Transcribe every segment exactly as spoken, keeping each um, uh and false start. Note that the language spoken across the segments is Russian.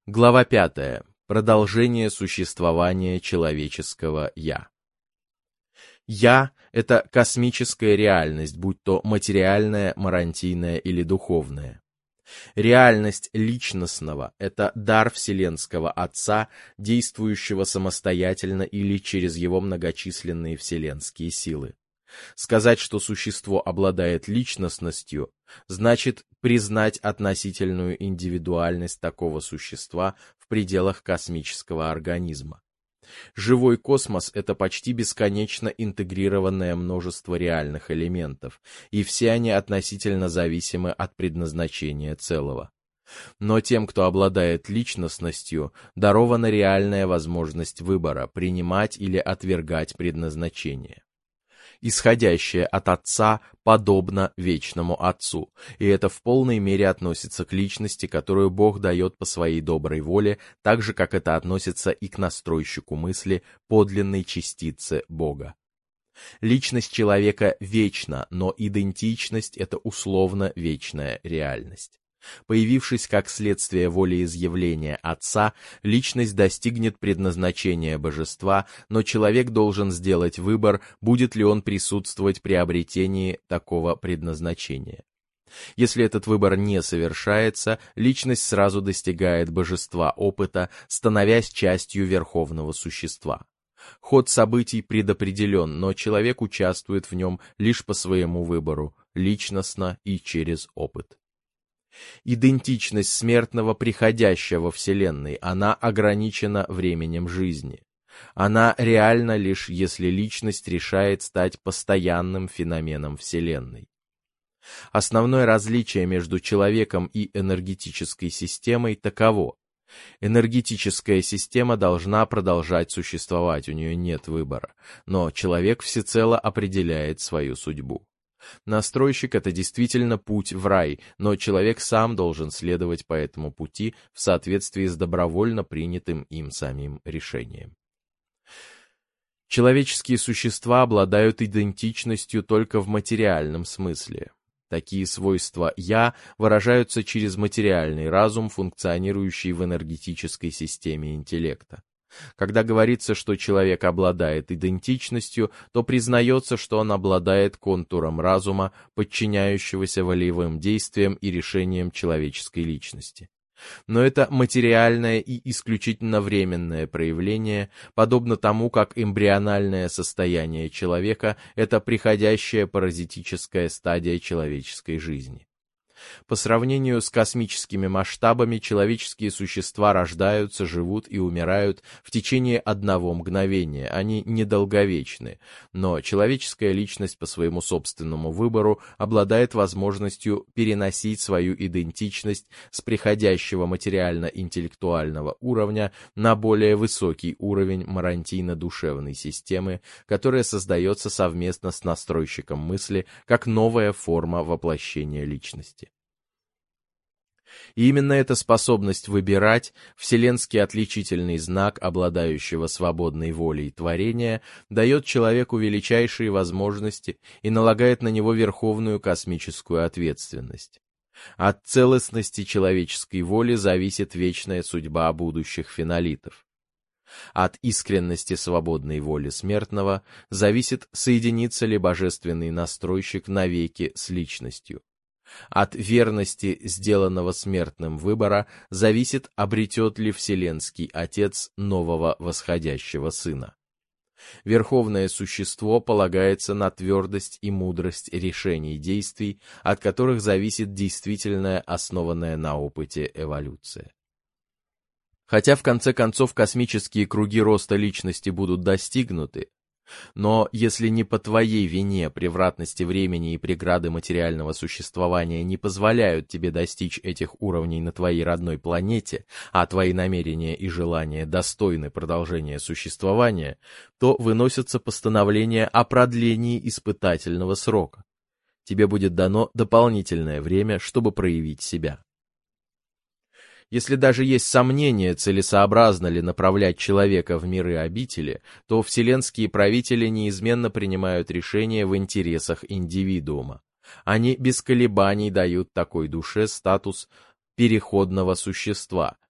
Глава пятая. Продолжение существования человеческого «я». «Я» — это космическая реальность, будь то материальная, марантийная или духовная. Реальность личностного — это дар Вселенского Отца, действующего самостоятельно или через его многочисленные вселенские силы. Сказать, что существо обладает личностностью, значит признать относительную индивидуальность такого существа в пределах космического организма. Живой космос — это почти бесконечно интегрированное множество реальных элементов, и все они относительно зависимы от предназначения целого. Но тем, кто обладает личностностью, дарована реальная возможность выбора, принимать или отвергать предназначение. Исходящее от Отца подобно вечному Отцу, и это в полной мере относится к личности, которую Бог дает по своей доброй воле, так же, как это относится и к настройщику мысли, подлинной частице Бога. Личность человека вечна, но идентичность — это условно вечная реальность. Появившись как следствие волеизъявления Отца, личность достигнет предназначения божества, но человек должен сделать выбор, будет ли он присутствовать при обретении такого предназначения. Если этот выбор не совершается, личность сразу достигает божества опыта, становясь частью верховного существа. Ход событий предопределен, но человек участвует в нем лишь по своему выбору, личностно и через опыт. Идентичность смертного, приходящего во Вселенной, она ограничена временем жизни. Она реальна лишь если личность решает стать постоянным феноменом Вселенной. Основное различие между человеком и энергетической системой таково. Энергетическая система должна продолжать существовать, у нее нет выбора, но человек всецело определяет свою судьбу. Настройщик — это действительно путь в рай, но человек сам должен следовать по этому пути в соответствии с добровольно принятым им самим решением. Человеческие существа обладают идентичностью только в материальном смысле. Такие свойства «я» выражаются через материальный разум, функционирующий в энергетической системе интеллекта. Когда говорится, что человек обладает идентичностью, то признается, что он обладает контуром разума, подчиняющегося волевым действиям и решениям человеческой личности. Но это материальное и исключительно временное проявление, подобно тому, как эмбриональное состояние человека — это приходящая паразитическая стадия человеческой жизни. По сравнению с космическими масштабами, человеческие существа рождаются, живут и умирают в течение одного мгновения, они недолговечны, но человеческая личность по своему собственному выбору обладает возможностью переносить свою идентичность с приходящего материально-интеллектуального уровня на более высокий уровень марантийно-душевной системы, которая создается совместно с настройщиком мысли как новая форма воплощения личности. И именно эта способность выбирать, вселенский отличительный знак обладающего свободной волей творения, дает человеку величайшие возможности и налагает на него верховную космическую ответственность. От целостности человеческой воли зависит вечная судьба будущих фенолитов. От искренности свободной воли смертного зависит, соединится ли божественный настройщик навеки с личностью. От верности сделанного смертным выбора зависит, обретет ли Вселенский Отец нового восходящего Сына. Верховное существо полагается на твердость и мудрость решений действий, от которых зависит действительная, основанная на опыте эволюция. Хотя в конце концов космические круги роста личности будут достигнуты, но если не по твоей вине превратности времени и преграды материального существования не позволяют тебе достичь этих уровней на твоей родной планете, а твои намерения и желания достойны продолжения существования, то выносятся постановления о продлении испытательного срока. Тебе будет дано дополнительное время, чтобы проявить себя. Если даже есть сомнение, целесообразно ли направлять человека в миры обители, то вселенские правители неизменно принимают решения в интересах индивидуума. Они без колебаний дают такой душе статус переходного существа,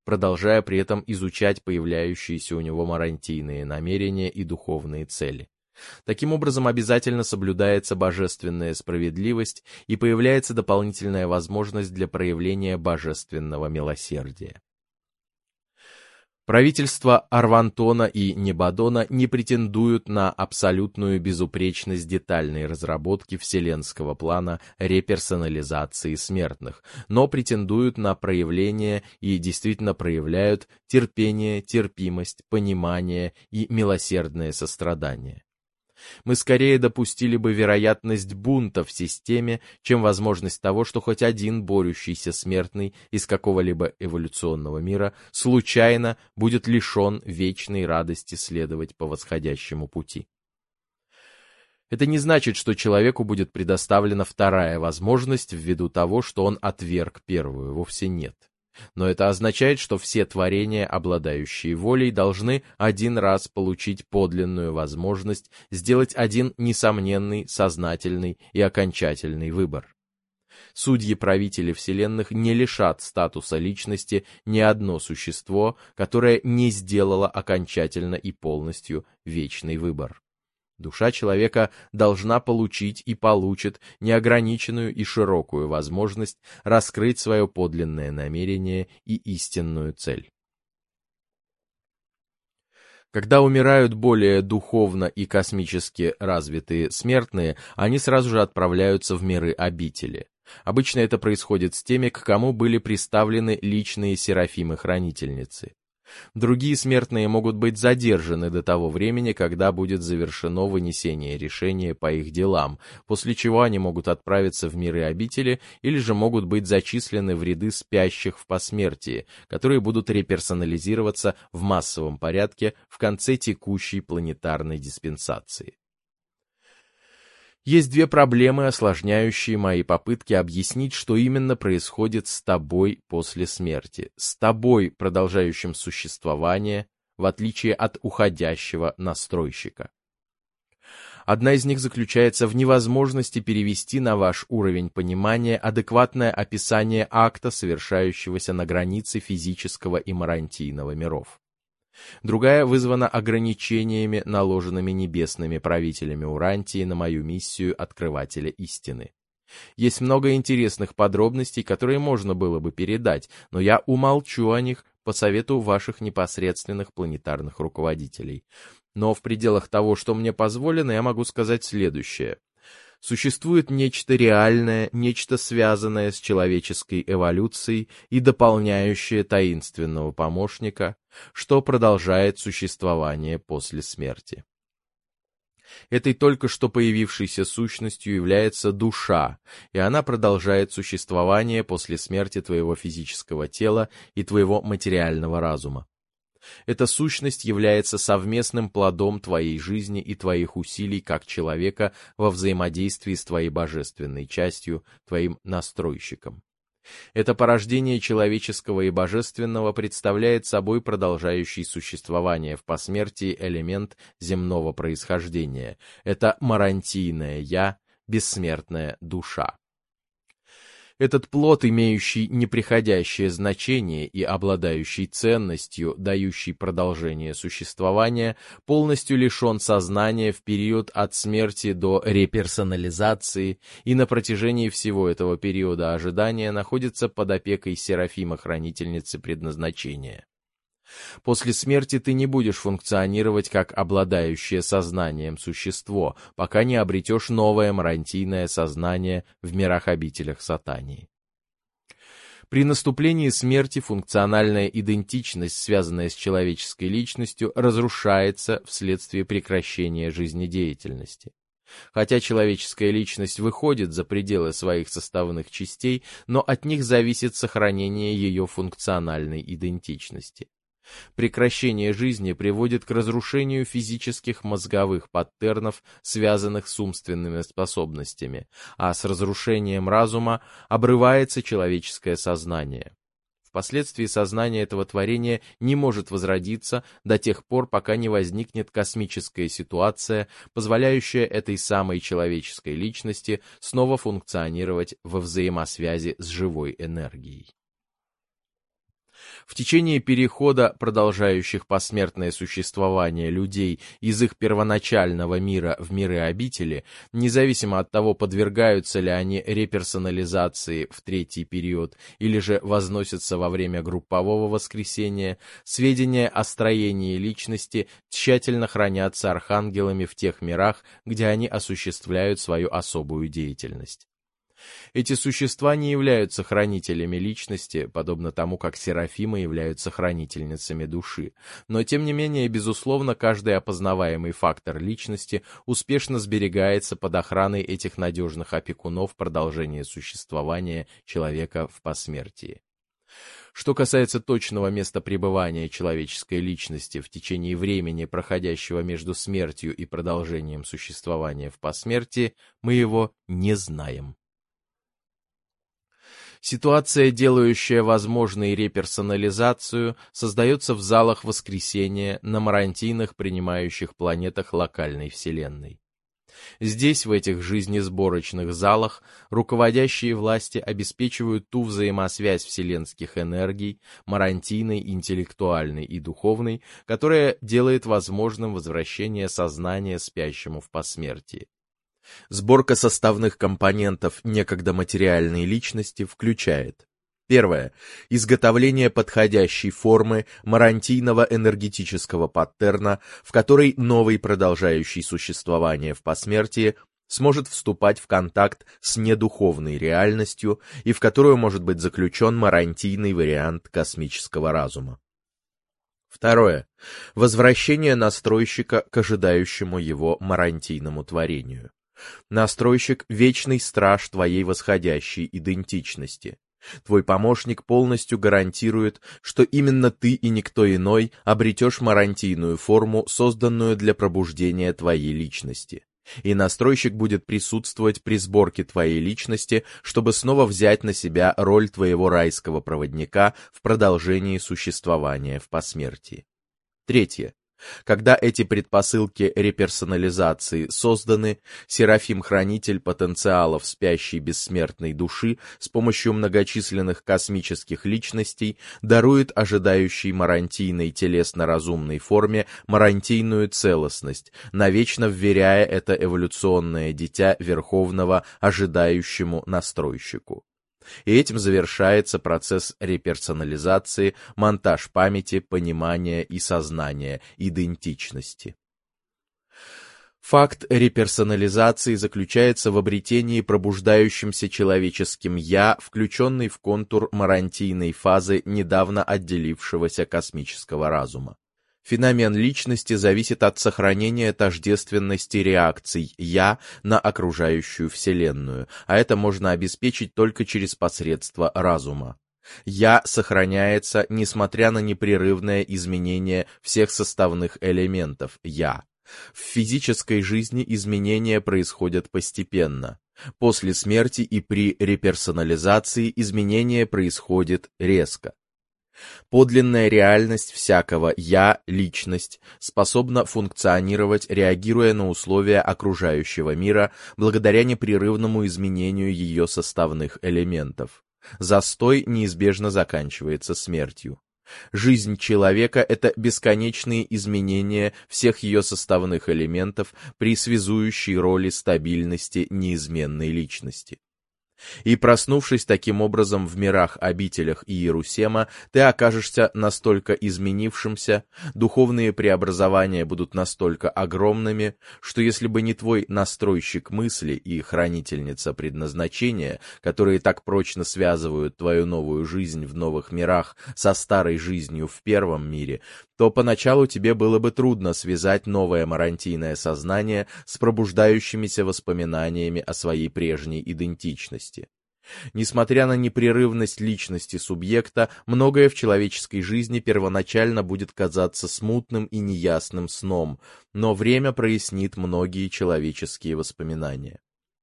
продолжая при этом изучать появляющиеся у него марантийные намерения и духовные цели. Таким образом, обязательно соблюдается божественная справедливость и появляется дополнительная возможность для проявления божественного милосердия. Правительства Арвантона и Небадона не претендуют на абсолютную безупречность детальной разработки вселенского плана реперсонализации смертных, но претендуют на проявление и действительно проявляют терпение, терпимость, понимание и милосердное сострадание. Мы скорее допустили бы вероятность бунта в системе, чем возможность того, что хоть один борющийся смертный из какого-либо эволюционного мира случайно будет лишен вечной радости следовать по восходящему пути. Это не значит, что человеку будет предоставлена вторая возможность ввиду того, что он отверг первую, вовсе нет. Но это означает, что все творения, обладающие волей, должны один раз получить подлинную возможность сделать один несомненный, сознательный и окончательный выбор. Судьи-правители вселенных не лишат статуса личности ни одно существо, которое не сделало окончательно и полностью вечный выбор. Душа человека должна получить и получит неограниченную и широкую возможность раскрыть свое подлинное намерение и истинную цель. Когда умирают более духовно и космически развитые смертные, они сразу же отправляются в миры обители. Обычно это происходит с теми, к кому были приставлены личные серафимы-хранительницы. Другие смертные могут быть задержаны до того времени, когда будет завершено вынесение решения по их делам, после чего они могут отправиться в миры обители или же могут быть зачислены в ряды спящих в посмертии, которые будут реперсонализироваться в массовом порядке в конце текущей планетарной диспенсации. Есть две проблемы, осложняющие мои попытки объяснить, что именно происходит с тобой после смерти, с тобой, продолжающим существование, в отличие от уходящего настройщика. Одна из них заключается в невозможности перевести на ваш уровень понимания адекватное описание акта, совершающегося на границе физического и марантийного миров. Другая вызвана ограничениями, наложенными небесными правителями Урантии на мою миссию открывателя истины. Есть много интересных подробностей, которые можно было бы передать, но я умолчу о них по совету ваших непосредственных планетарных руководителей. Но в пределах того, что мне позволено, я могу сказать следующее. Существует нечто реальное, нечто связанное с человеческой эволюцией и дополняющее таинственного помощника, что продолжает существование после смерти. Этой только что появившейся сущностью является душа, и она продолжает существование после смерти твоего физического тела и твоего материального разума. Эта сущность является совместным плодом твоей жизни и твоих усилий как человека во взаимодействии с твоей божественной частью, твоим настройщиком. Это порождение человеческого и божественного представляет собой продолжающий существование в посмертии элемент земного происхождения. Это марантийное «я», бессмертная душа. Этот плод, имеющий неприходящее значение и обладающий ценностью, дающий продолжение существования, полностью лишен сознания в период от смерти до реперсонализации и на протяжении всего этого периода ожидания находится под опекой Серафима-хранительницы предназначения. После смерти ты не будешь функционировать как обладающее сознанием существо, пока не обретешь новое марантийное сознание в мирах-обителях Сатании. При наступлении смерти функциональная идентичность, связанная с человеческой личностью, разрушается вследствие прекращения жизнедеятельности. Хотя человеческая личность выходит за пределы своих составных частей, но от них зависит сохранение ее функциональной идентичности. Прекращение жизни приводит к разрушению физических мозговых паттернов, связанных с умственными способностями, а с разрушением разума обрывается человеческое сознание. Впоследствии сознание этого творения не может возродиться до тех пор, пока не возникнет космическая ситуация, позволяющая этой самой человеческой личности снова функционировать во взаимосвязи с живой энергией. В течение перехода, продолжающих посмертное существование людей из их первоначального мира в миры обители, независимо от того, подвергаются ли они реперсонализации в третий период или же возносятся во время группового воскресения, сведения о строении личности тщательно хранятся архангелами в тех мирах, где они осуществляют свою особую деятельность. Эти существа не являются хранителями личности, подобно тому, как серафимы являются хранительницами души, но тем не менее, безусловно, каждый опознаваемый фактор личности успешно сберегается под охраной этих надежных опекунов продолжения существования человека в посмертии. Что касается точного места пребывания человеческой личности в течение времени, проходящего между смертью и продолжением существования в посмертии, мы его не знаем. Ситуация, делающая возможной реперсонализацию, создается в залах воскресения на марантийных принимающих планетах локальной Вселенной. Здесь, в этих жизнесборочных залах, руководящие власти обеспечивают ту взаимосвязь вселенских энергий, марантийной, интеллектуальной и духовной, которая делает возможным возвращение сознания спящему в посмертии. Сборка составных компонентов некогда материальной личности включает: первое. Изготовление подходящей формы марантийного энергетического паттерна, в которой новый, продолжающий существование в посмертии, сможет вступать в контакт с недуховной реальностью и в которую может быть заключен марантийный вариант космического разума. Второе. Возвращение настройщика к ожидающему его марантийному творению. Настройщик — вечный страж твоей восходящей идентичности. Твой помощник полностью гарантирует, что именно ты и никто иной обретешь марантийную форму, созданную для пробуждения твоей личности. И настройщик будет присутствовать при сборке твоей личности, чтобы снова взять на себя роль твоего райского проводника в продолжении существования в посмертии. Третье. Когда эти предпосылки реперсонализации созданы, Серафим-хранитель потенциалов спящей бессмертной души с помощью многочисленных космических личностей дарует ожидающей марантийной телесно-разумной форме марантийную целостность, навечно вверяя это эволюционное дитя Верховного ожидающему настройщику. И этим завершается процесс реперсонализации, монтаж памяти, понимания и сознания, идентичности. Факт реперсонализации заключается в обретении пробуждающимся человеческим «я», включенный в контур марантийной фазы недавно отделившегося космического разума. Феномен личности зависит от сохранения тождественности реакций «я» на окружающую Вселенную, а это можно обеспечить только через посредство разума. «Я» сохраняется, несмотря на непрерывное изменение всех составных элементов «я». В физической жизни изменения происходят постепенно. После смерти и при реперсонализации изменение происходит резко. Подлинная реальность всякого «я», личность, способна функционировать, реагируя на условия окружающего мира благодаря непрерывному изменению ее составных элементов. Застой неизбежно заканчивается смертью. Жизнь человека — это бесконечные изменения всех ее составных элементов при связующей роли стабильности неизменной личности. И проснувшись таким образом в мирах-обителях Иерусема, ты окажешься настолько изменившимся, духовные преобразования будут настолько огромными, что если бы не твой настройщик мысли и хранительница предназначения, которые так прочно связывают твою новую жизнь в новых мирах со старой жизнью в первом мире, то поначалу тебе было бы трудно связать новое марантийное сознание с пробуждающимися воспоминаниями о своей прежней идентичности. Несмотря на непрерывность личности субъекта, многое в человеческой жизни первоначально будет казаться смутным и неясным сном, но время прояснит многие человеческие воспоминания.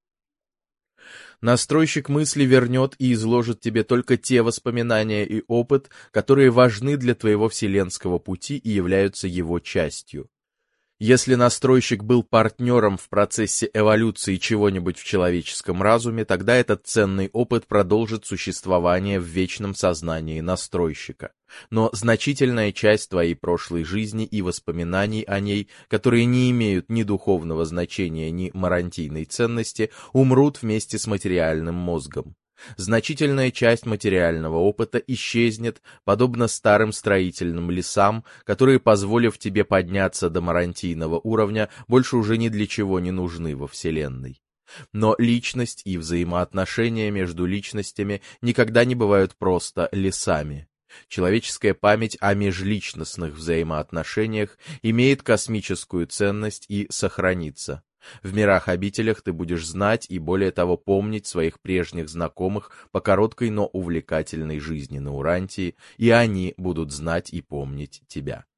Настройщик мысли вернет и изложит тебе только те воспоминания и опыт, которые важны для твоего вселенского пути и являются его частью. Если настройщик был партнером в процессе эволюции чего-нибудь в человеческом разуме, тогда этот ценный опыт продолжит существование в вечном сознании настройщика. Но значительная часть твоей прошлой жизни и воспоминаний о ней, которые не имеют ни духовного значения, ни марантийной ценности, умрут вместе с материальным мозгом. Значительная часть материального опыта исчезнет, подобно старым строительным лесам, которые, позволив тебе подняться до марантийного уровня, больше уже ни для чего не нужны во Вселенной. Но личность и взаимоотношения между личностями никогда не бывают просто лесами. Человеческая память о межличностных взаимоотношениях имеет космическую ценность и сохранится. В мирах-обителях ты будешь знать и, более того, помнить своих прежних знакомых по короткой, но увлекательной жизни на Урантии, и они будут знать и помнить тебя.